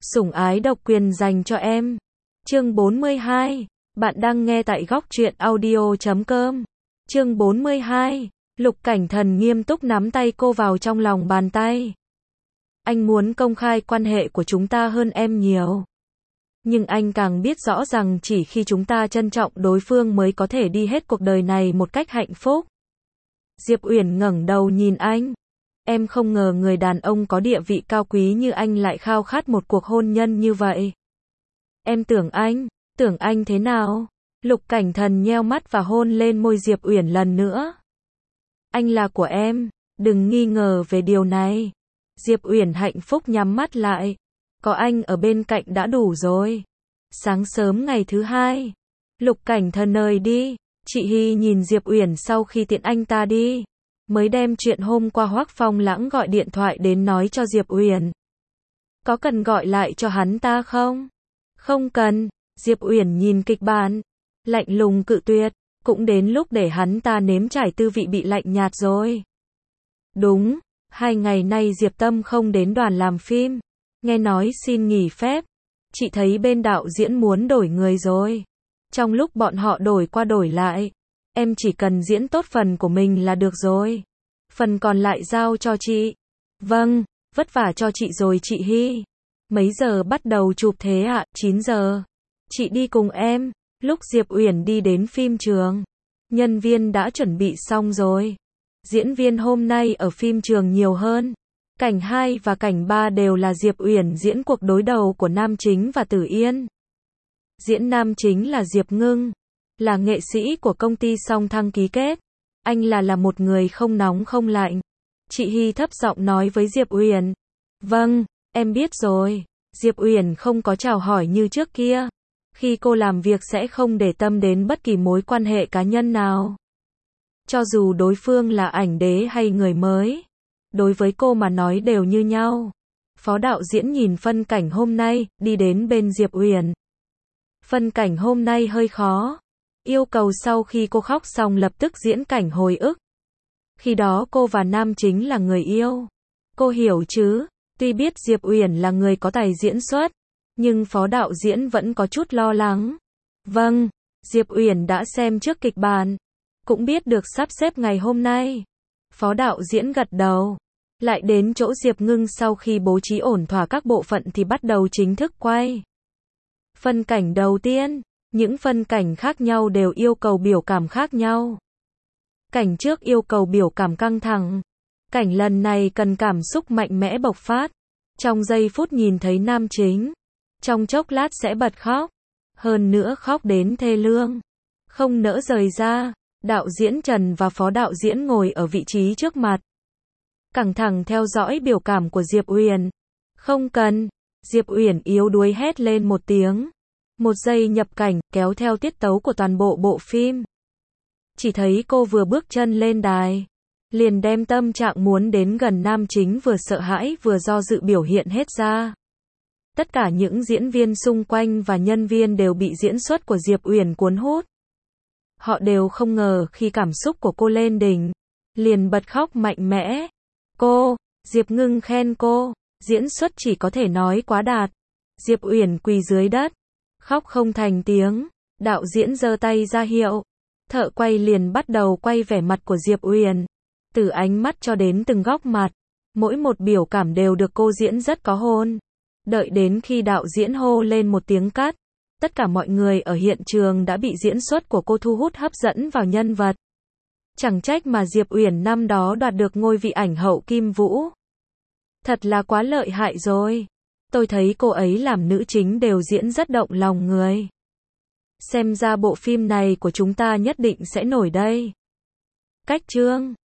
Sủng ái độc quyền dành cho em. Chương 42. Bạn đang nghe tại góc truyện audio.com. Chương 42. Lục Cảnh Thần nghiêm túc nắm tay cô vào trong lòng bàn tay. Anh muốn công khai quan hệ của chúng ta hơn em nhiều. Nhưng anh càng biết rõ rằng chỉ khi chúng ta trân trọng đối phương mới có thể đi hết cuộc đời này một cách hạnh phúc. Diệp Uyển ngẩng đầu nhìn anh. Em không ngờ người đàn ông có địa vị cao quý như anh lại khao khát một cuộc hôn nhân như vậy. Em tưởng anh thế nào? Lục Cảnh Thần nheo mắt và hôn lên môi Diệp Uyển lần nữa. Anh là của em, đừng nghi ngờ về điều này. Diệp Uyển hạnh phúc nhắm mắt lại. Có anh ở bên cạnh đã đủ rồi. Sáng sớm ngày thứ hai, Lục Cảnh Thần rời đi. Chị Hy nhìn Diệp Uyển sau khi tiễn anh ta đi, mới đem chuyện hôm qua Hoắc Phong Lãng gọi điện thoại đến nói cho Diệp Uyển. Có cần gọi lại cho hắn ta không? Không cần. Diệp Uyển nhìn kịch bản, lạnh lùng cự tuyệt. Cũng đến lúc để hắn ta nếm trải tư vị bị lạnh nhạt rồi. Đúng, 2 ngày nay Diệp Tâm không đến đoàn làm phim. Nghe nói xin nghỉ phép. Chị thấy bên đạo diễn muốn đổi người rồi. Trong lúc bọn họ đổi qua đổi lại, em chỉ cần diễn tốt phần của mình là được rồi. Phần còn lại giao cho chị. Vâng, vất vả cho chị rồi chị Hy. Mấy giờ bắt đầu chụp thế ạ? 9 giờ. Chị đi cùng em. Lúc Diệp Uyển đi đến phim trường, nhân viên đã chuẩn bị xong rồi. Diễn viên hôm nay ở phim trường nhiều hơn. Cảnh 2 và cảnh 3 đều là Diệp Uyển diễn cuộc đối đầu của nam chính và Tử Yên. Diễn nam chính là Diệp Ngưng, là nghệ sĩ của công ty Song Thăng ký kết. Anh là một người không nóng không lạnh. Chị Hy thấp giọng nói với Diệp Uyển. Vâng, em biết rồi. Diệp Uyển không có chào hỏi như trước kia. Khi cô làm việc sẽ không để tâm đến bất kỳ mối quan hệ cá nhân nào. Cho dù đối phương là ảnh đế hay người mới, đối với cô mà nói đều như nhau. Phó đạo diễn nhìn phân cảnh hôm nay, đi đến bên Diệp Uyển. Phân cảnh hôm nay hơi khó. Yêu cầu sau khi cô khóc xong lập tức diễn cảnh hồi ức. Khi đó cô và nam chính là người yêu. Cô hiểu chứ? Tuy biết Diệp Uyển là người có tài diễn xuất, nhưng phó đạo diễn vẫn có chút lo lắng. Vâng, Diệp Uyển đã xem trước kịch bản, cũng biết được sắp xếp ngày hôm nay. Phó đạo diễn gật đầu. Lại đến chỗ Diệp Ngưng sau khi bố trí ổn thỏa các bộ phận thì bắt đầu chính thức quay. Phân cảnh đầu tiên, những phân cảnh khác nhau đều yêu cầu biểu cảm khác nhau. Cảnh trước yêu cầu biểu cảm căng thẳng. Cảnh lần này cần cảm xúc mạnh mẽ bộc phát. Trong giây phút nhìn thấy nam chính, trong chốc lát sẽ bật khóc. Hơn nữa khóc đến thê lương, không nỡ rời ra. Đạo diễn Trần và phó đạo diễn ngồi ở vị trí trước mặt, căng thẳng theo dõi biểu cảm của Diệp Uyển. Không cần. Diệp Uyển yếu đuối hét lên một tiếng. Một giây nhập cảnh, kéo theo tiết tấu của toàn bộ bộ phim. Chỉ thấy cô vừa bước chân lên đài, liền đem tâm trạng muốn đến gần nam chính vừa sợ hãi vừa do dự biểu hiện hết ra. Tất cả những diễn viên xung quanh và nhân viên đều bị diễn xuất của Diệp Uyển cuốn hút. Họ đều không ngờ khi cảm xúc của cô lên đỉnh, liền bật khóc mạnh mẽ. Diệp Ngưng khen cô, diễn xuất chỉ có thể nói quá đạt. Diệp Uyển quỳ dưới đất, khóc không thành tiếng. Đạo diễn giơ tay ra hiệu. Thợ quay liền bắt đầu quay vẻ mặt của Diệp Uyển. Từ ánh mắt cho đến từng góc mặt, mỗi một biểu cảm đều được cô diễn rất có hồn. Đợi đến khi đạo diễn hô lên một tiếng cắt, tất cả mọi người ở hiện trường đã bị diễn xuất của cô thu hút hấp dẫn vào nhân vật. Chẳng trách mà Diệp Uyển năm đó đoạt được ngôi vị ảnh hậu Kim Vũ. Thật là quá lợi hại rồi. Tôi thấy cô ấy làm nữ chính đều diễn rất động lòng người. Xem ra bộ phim này của chúng ta nhất định sẽ nổi đây. Cách chương